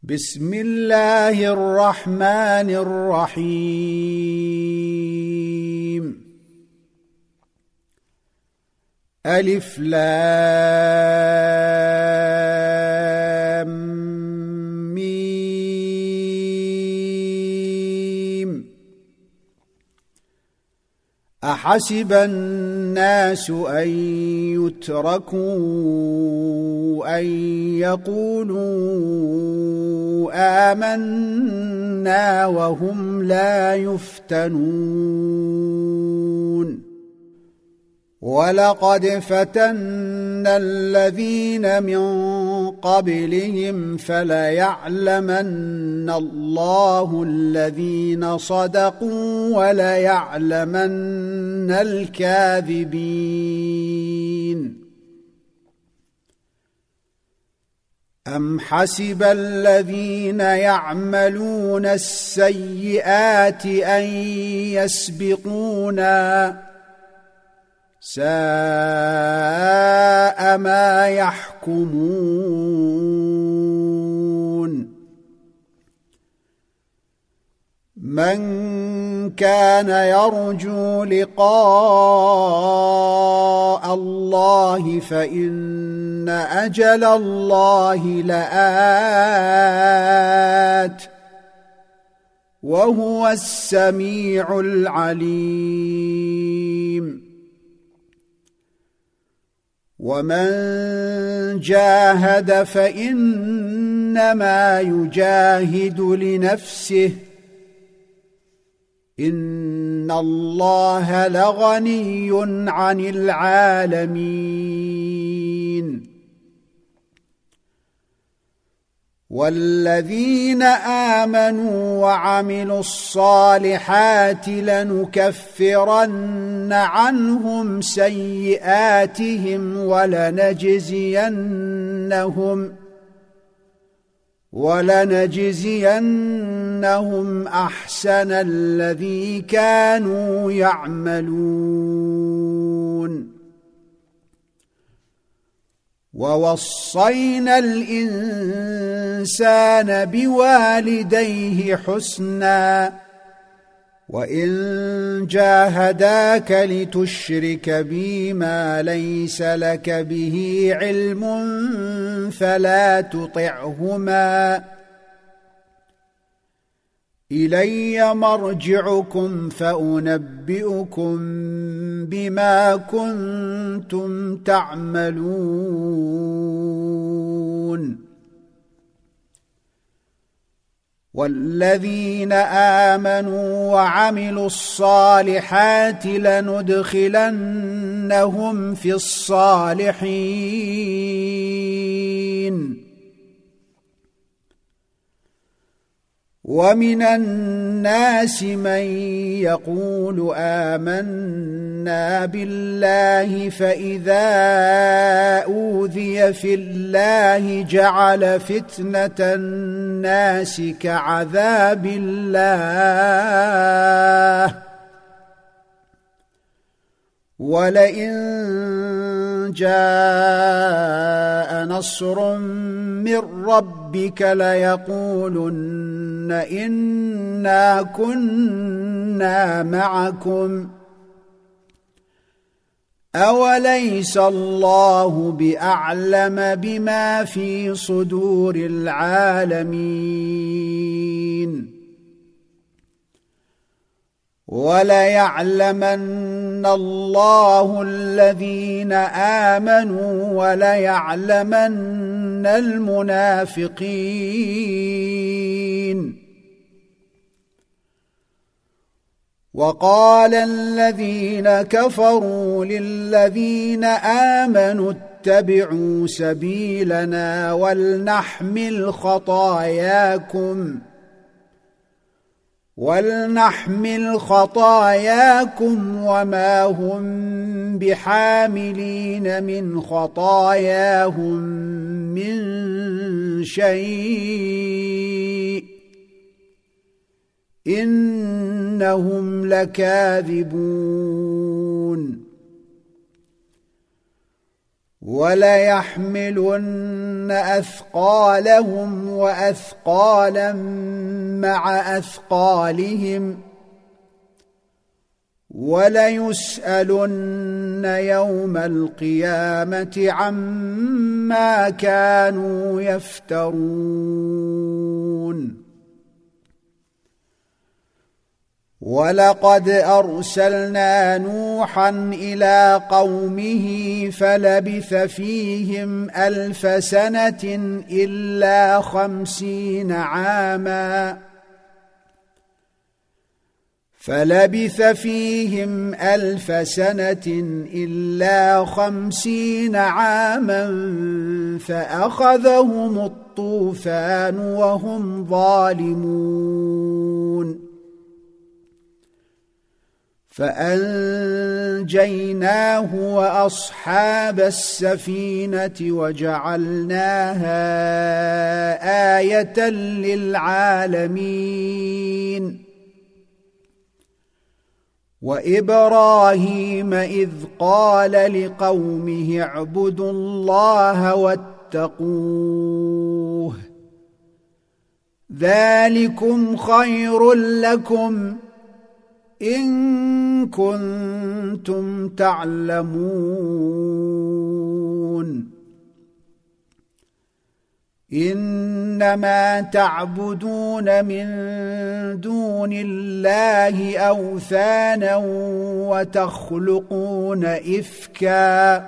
بسم الله الرحمن الرحيم. ألف لام ميم. أحسب الناس أن يتركوا أن يقولوا آمنا وهم لا يفتنون. ولقد فتنا الذين من قبلهم فليعلمن الله الذين صدقوا وليعلمن الكاذبين. أم حسب الذين يعملون السيئات أن يسبقونا ساء ما يحكمون. من كان يرجو لقاء الله فإن أجل الله لآت وهو السميع العليم. ومن جاهد فإنما يجاهد لنفسه إن الله لغني عن العالمين. والذين آمنوا وعملوا الصالحات لنكفرن عنهم سيئاتهم ولنجزينهم أحسن الذي كانوا يعملون. ووصينا الإنسان بوالديه حسنا وإن جاهداك لتشرك بي ما ليس لك به علم فلا تطعهما إلي مرجعكم فأنبئكم بما كنتم تعملون. والذين آمنوا وعملوا الصالحات لندخلنهم في الصالحين. ومن الناس من يقول آمنا بالله فإذا أوذي في الله جعل فتنة الناس كعذاب الله ولئن جاء نصر من ربك ليقولن إنا كنا معكم أوليس الله بأعلم بما في صدور العالمين. وليعلمن الله الذين آمنوا وليعلمن المنافقين. وقال الذين كفروا للذين آمنوا اتبعوا سبيلنا ولنحمل خطاياكم وما هم بحاملين من خطاياهم من شيء إنهم لكاذبون. وليحملن أثقالهم وأثقالا مع أثقالهم وليسألن يوم القيامة عما كانوا يفترون ولقد أرسلنا نوحا إلى قومه فلبث فيهم 1000 سنة إلا 50 عاما فلبث فيهم 1000 سنة إلا 50 عاما فأخذهم الطوفان وهم ظالمون فأنجيناه وأصحاب السفينة وجعلناها آية للعالمين وإبراهيم إذ قال لقومه اعبدوا الله واتقوه ذلكم خير لكم إن كنتم تعلمون إنما تعبدون من دون الله أوثانا وتخلقون إفكا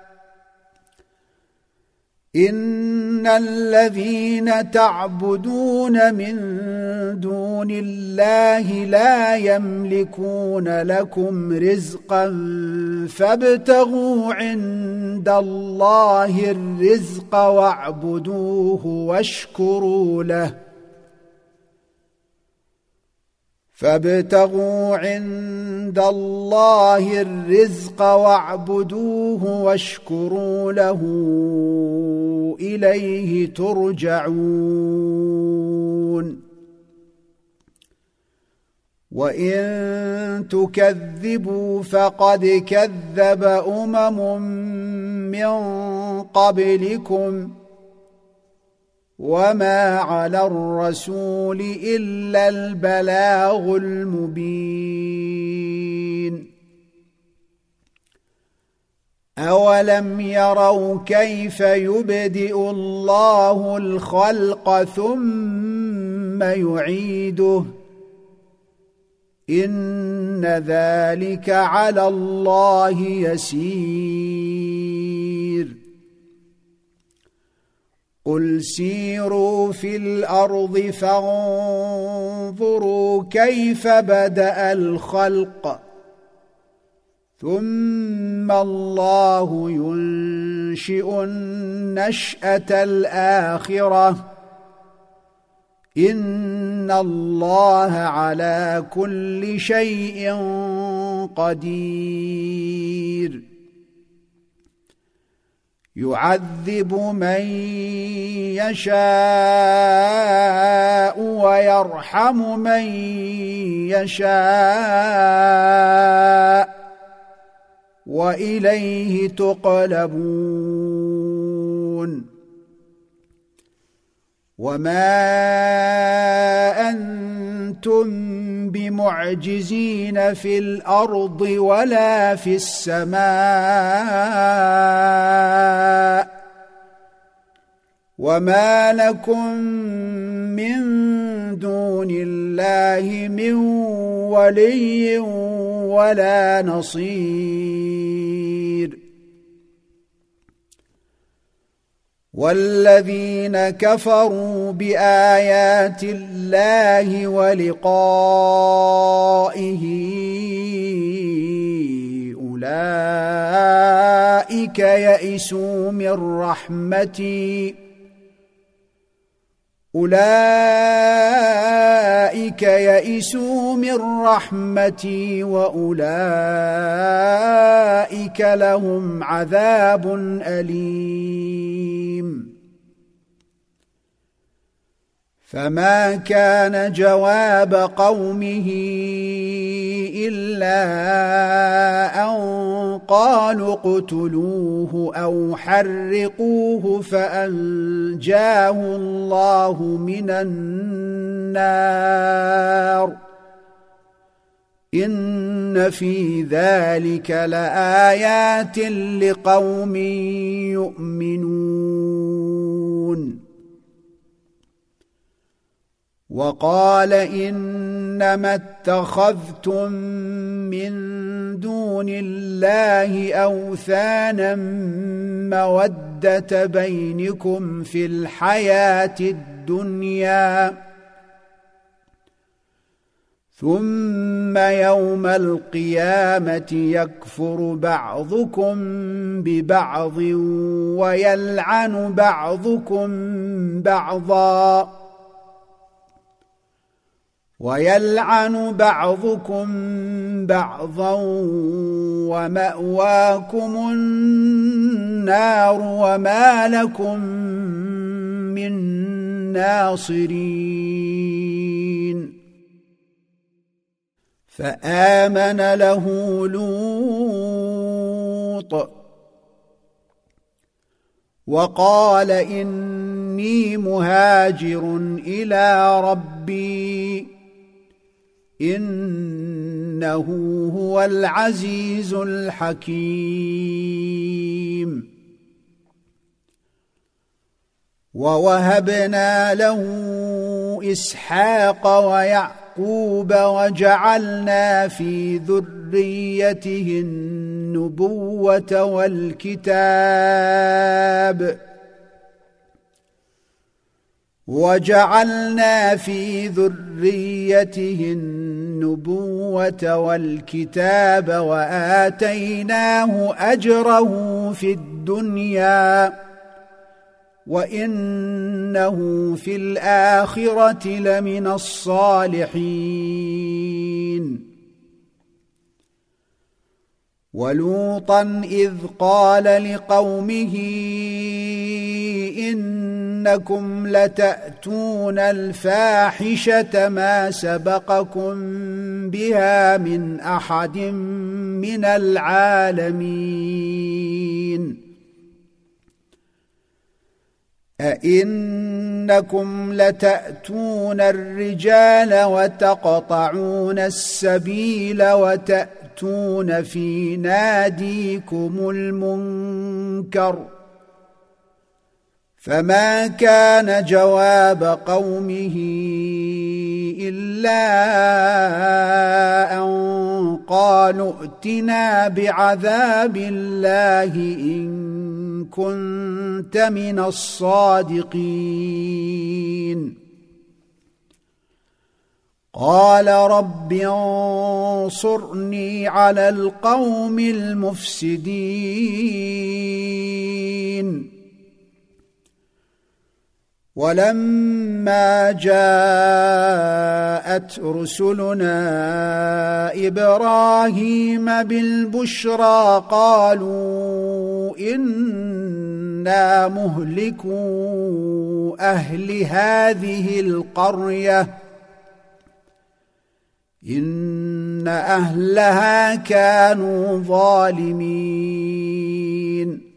إن الذين تعبدون من دون الله لا يملكون لكم رزقا فابتغوا عند الله الرزق واعبدوه واشكروا له فابتغوا عند الله الرزق واعبدوه واشكروا له إليه ترجعون وإن تكذبوا فقد كذب من قبلكم وما على الرسول إلا البلاغ المبين أولم يروا كيف يبدئ الله الخلق ثم يعيده إن ذلك على الله يسير قل سيروا في الأرض فانظروا كيف بدأ الخلق ثم الله ينشئ النشأة الآخرة إن الله على كل شيء قدير يعذب من يشاء ويرحم من يشاء وإليه تقلبون وما أنتم بمعجزين في الأرض ولا في السماء وما لكم من دون الله من ولي ولا نصير والذين كفروا بآيات الله ولقائه أولئك يئسوا من رحمتي وأولئك لهم عذاب أليم فما كان جواب قومه إلا أن قالوا اقتلوه أو حرقوه فأنجاه الله من النار إن في ذلك لآيات لقوم يؤمنون. وقال إنما اتخذتم من دون الله أوثانا مودة بينكم في الحياة الدنيا ثم يوم القيامة يكفر بعضكم ببعض ويلعن بعضكم بعضا ومأواكم النار وما لكم من ناصرين. فآمن له لوط وقال إني مهاجر إلى ربي إنه هو العزيز الحكيم. ووهبنا له إسحاق ويعقوب وجعلنا في ذريته النبوة والكتاب وآتيناه أجره في الدنيا وإنه في الآخرة لمن الصالحين. ولوطا إذ قال لقومه إنكم لتأتون الفاحشة ما سبقكم بها من أحد من العالمين أئنكم لتأتون الرجال وتقطعون السبيل وتأتون في ناديكم المنكر. فما كان جواب قومه إلا أن قالوا ائتنا بعذاب الله إن كنت من الصادقين. قال رب انصرني على القوم المفسدين. ولما جاءت رسلنا إبراهيم بالبشرى قالوا إنا مهلكو أهل هذه القرية إن أهلها كانوا ظالمين.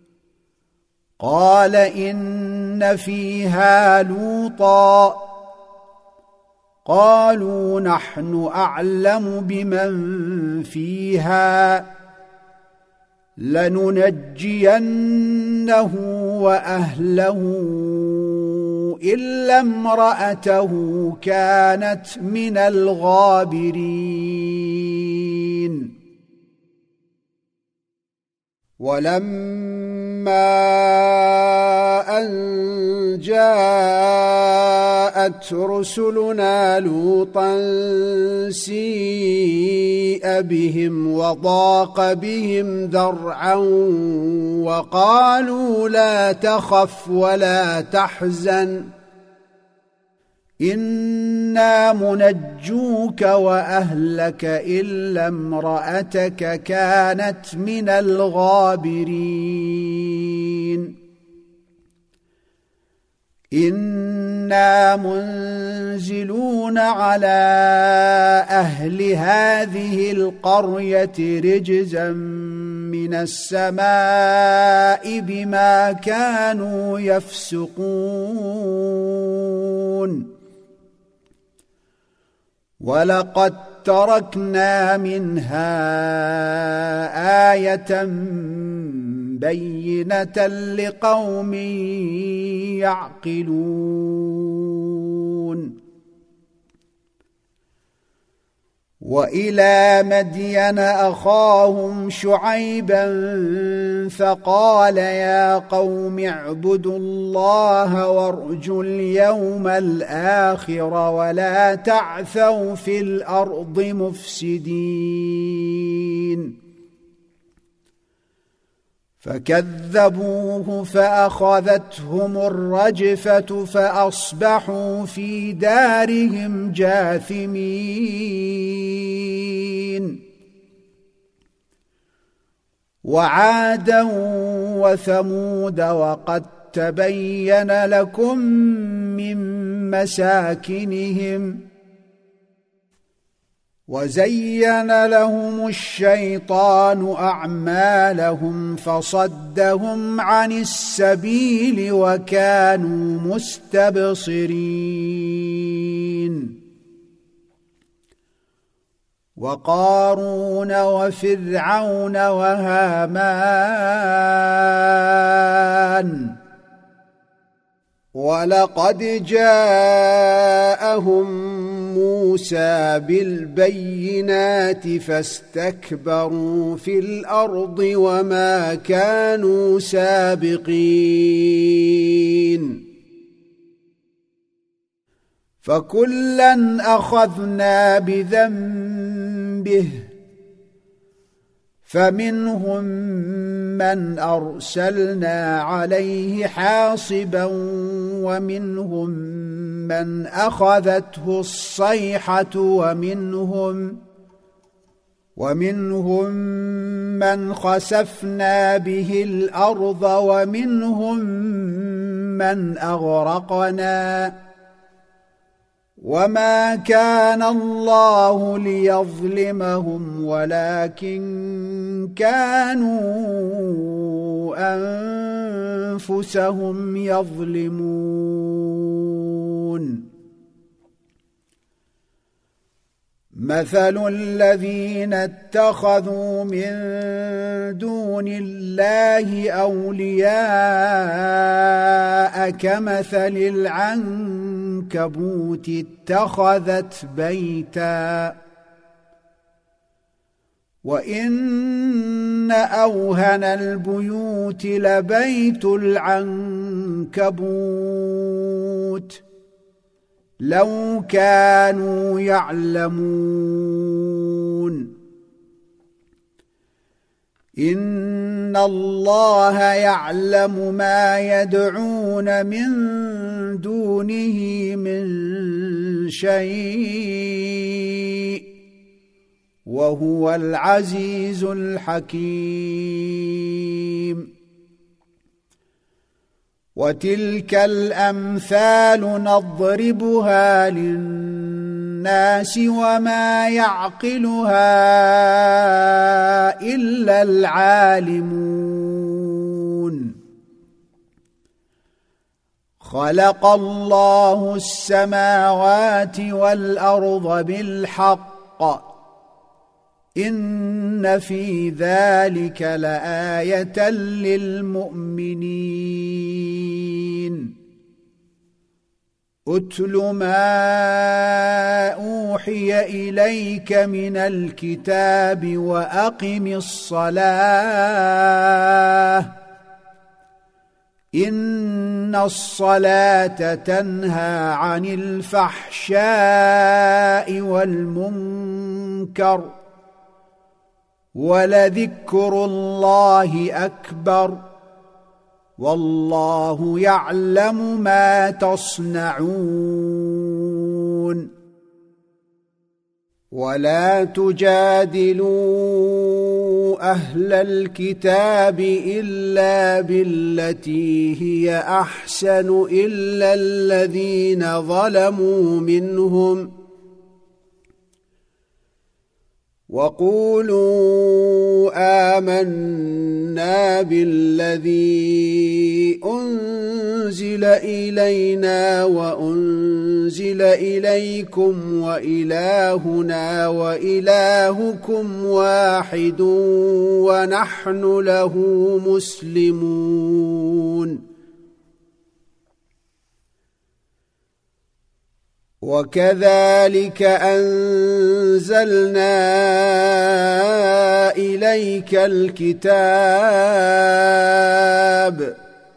قال إن فيها لوطا قالوا نحن أعلم بمن فيها لننجينه وأهله إلا امرأته كانت من الغابرين. ولما أن جاءت رسلنا لوطا سيء بهم وضاق بهم ذرعا وقالوا لا تخف ولا تحزن إنا منجوك وأهلك إلا امرأتك كانت من الغابرين. إنا منزلون على أهل هذه القرية رجزا من السماء بما كانوا يفسقون ولقد تركنا منها آية بينة لقوم يعقلون وإلى مدين أخاهم شعيبا فقال يا قوم اعبدوا الله وارجوا اليوم الآخر ولا تعثوا في الأرض مفسدين فكذبوه فأخذتهم الرجفة فأصبحوا في دارهم جاثمين وعادا وثمود وقد تبين لكم من مساكنهم وزين لهم الشيطان أعمالهم فصدهم عن السبيل وكانوا مستبصرين وقارون وفرعون وهامان ولقد جاءهم موسى بالبينات فاستكبروا في الأرض وما كانوا سابقين فكلا أخذنا بذنبه فمنهم من أرسلنا عليه حاصبا ومنهم من أخذته الصيحة ومنهم من خسفنا به الأرض ومنهم من أغرقنا وما كان الله ليظلمهم ولكن كانوا أنفسهم يظلمون مثل الذين اتخذوا من دون الله أولياء كمثل العنكبوت اتخذت بيتا وإن أوهن البيوت لبيت العنكبوت لو كانوا يعلمون إن الله يعلم ما يدعون من دونه من شيء وهو العزيز الحكيم وتلك الأمثال نضربها للناس وما يعقلها إلا العالمون خلق الله السماوات والأرض بالحق إن في ذلك لآية للمؤمنين أتل ما أوحي إليك من الكتاب وأقم الصلاة إن الصلاة تنهى عن الفحشاء والمنكر ولذكر الله أكبر والله يعلم ما تصنعون ولا تجادلوا أهل الكتاب إلا بالتي هي أحسن إلا الذين ظلموا منهم وقولوا آمنا بالذي أنزل إلينا وأنزل إليكم وإلهنا وإلهكم واحد ونحن له مسلمون وكذلك أنزلنا إليك الكتاب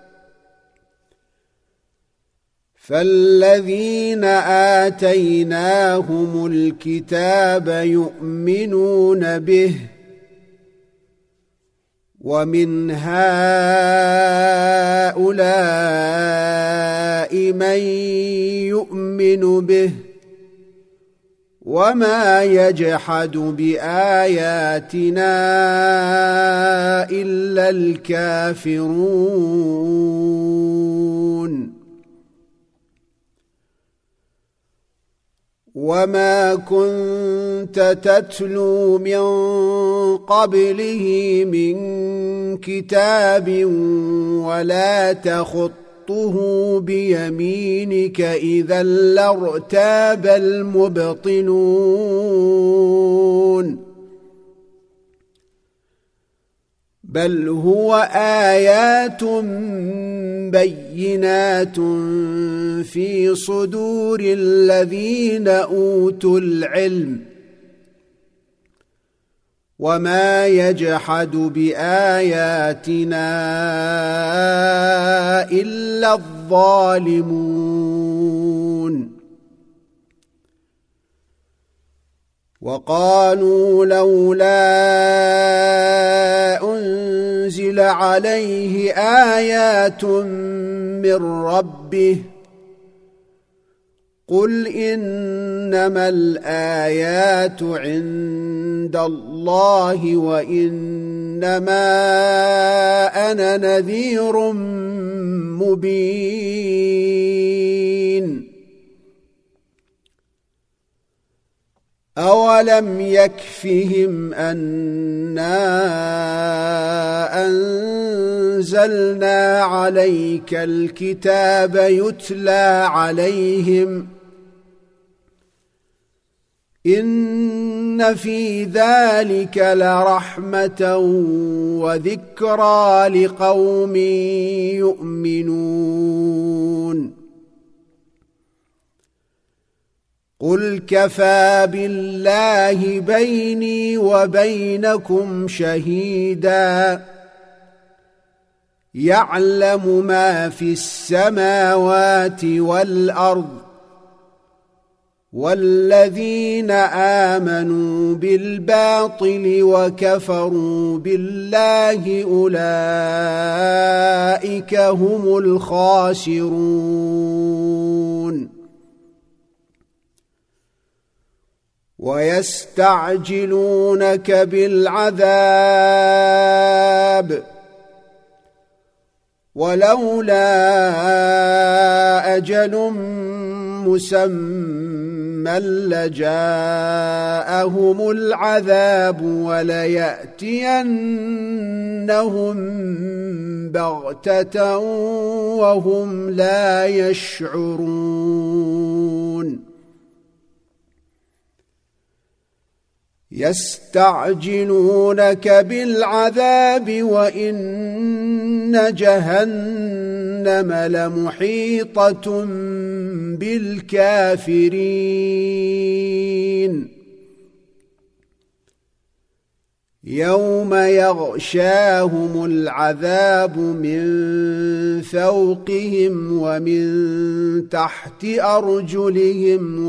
فالذين آتيناهم الكتاب يؤمنون به ومن هؤلاء من يؤمن به وما يجحد بآياتنا إلا الكافرون وما كنت تتلو من قبله من كتاب ولا تخطه بيمينك إذا لارتاب المبطلون بل هو آيات بينات في صدور الذين أوتوا العلم وما يجحد بآياتنا إلا الظالمون وقالوا لولا أنزل عليه آيات من ربه قل إنما الآيات عند الله وإنما أنا نذير مبين أولم يكفهم أنا أنزلنا عليك الكتاب يتلى عليهم إن في ذلك لرحمة وذكرى لقوم يؤمنون قل كفى بالله بيني وبينكم شهيدا يعلم ما في السماوات والأرض والذين آمنوا بالباطل وكفروا بالله أولئك هم الخاسرون ويستعجلونك بالعذاب ولولا أجل مسمى لجاءهم العذاب وليأتينهم بغتة وهم لا يشعرون يستعجلونك بالعذاب وإن جهنم لمحيطة بالكافرين يوم يغشاهم العذاب من فوقهم ومن تحت أرجلهم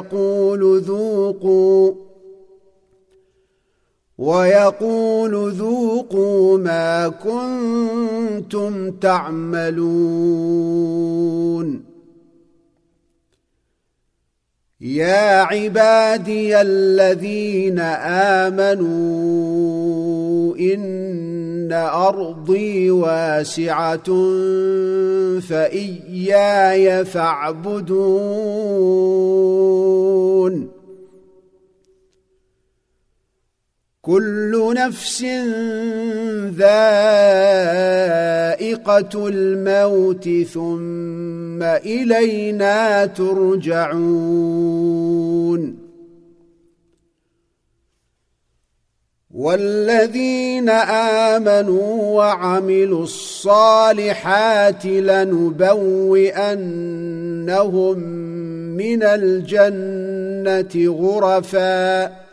ويقول ذوقوا ما كنتم تعملون يا عبادي الذين آمنوا إن أرضي واسعة فإياي فاعبدون كل نفس ذائقة الموت ثم إلينا ترجعون والذين آمنوا وعملوا الصالحات لنبوئنهم من الجنة غرفا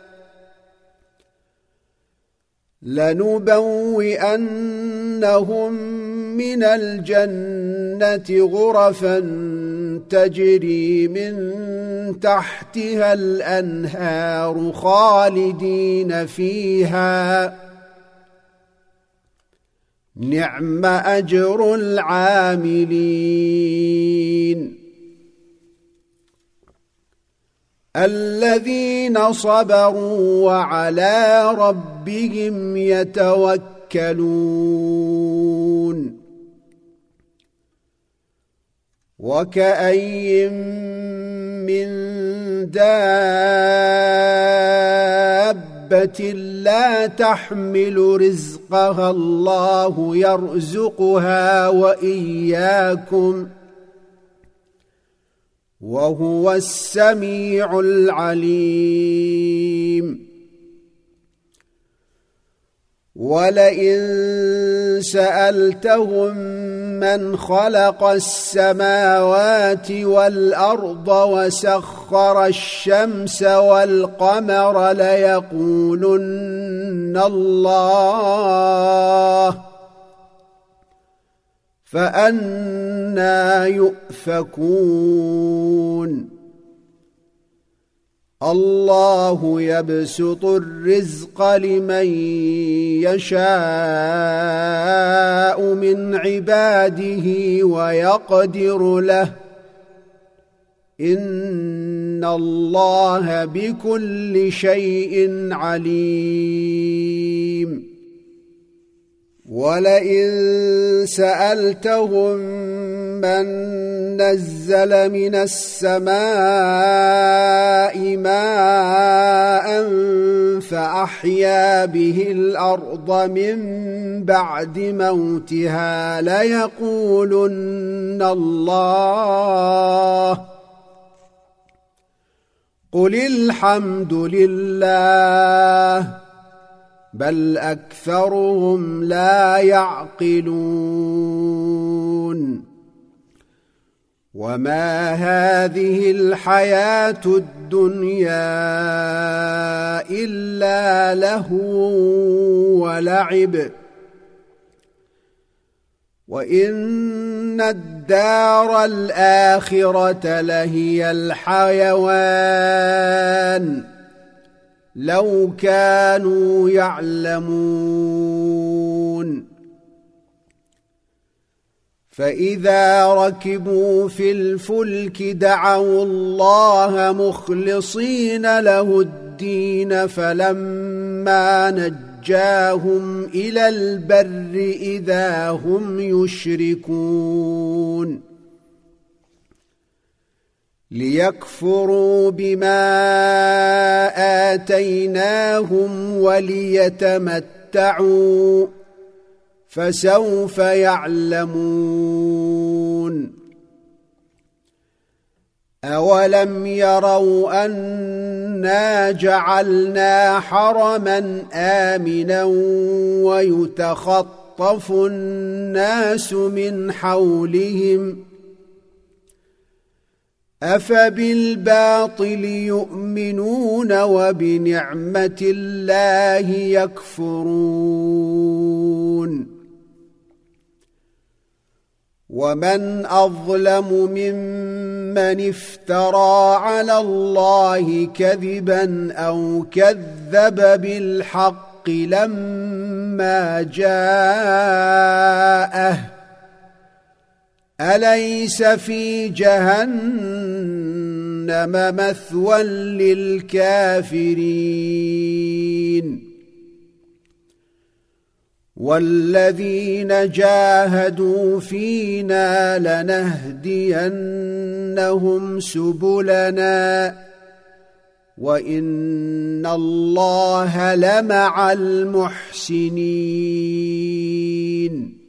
تجري من تحتها الأنهار خالدين فيها نعم أجر العاملين الذين صبروا وعلى ربهم يتوكلون وكأي من دابة لا تحمل رزقها الله يرزقها وإياكم وهو السميع العليم ولئن سألتهم من خلق السماوات والأرض وسخر الشمس والقمر ليقولن الله فأنى يؤفكون الله يبسط الرزق لمن يشاء من عباده ويقدر له إن الله بكل شيء عليم ولئن سألتهم من نزل من السماء ماء فأحيا به الأرض من بعد موتها ليقولن الله قل الحمد لله بل أكثرهم لا يعقلون وما هذه الحياة الدنيا إلا لهو ولعب وإن الدار الآخرة لهي الحيوان لو كانوا يعلمون فإذا ركبوا في الفلك دعوا الله مخلصين له الدين فلما نجاهم إلى البر إذا هم يشركون ليكفروا بما آتيناهم وليتمتعوا فسوف يعلمون أولم يروا أنا جعلنا حرما آمنا ويتخطف الناس من حولهم أفبالباطل يؤمنون وبنعمة الله يكفرون ومن أظلم ممن افترى على الله كذبا أو كذب بالحق لما جاءه، أليس في جهنم مثوى للكافرين والذين جاهدوا فينا لنهدينهم سبلنا وإن الله لمع المحسنين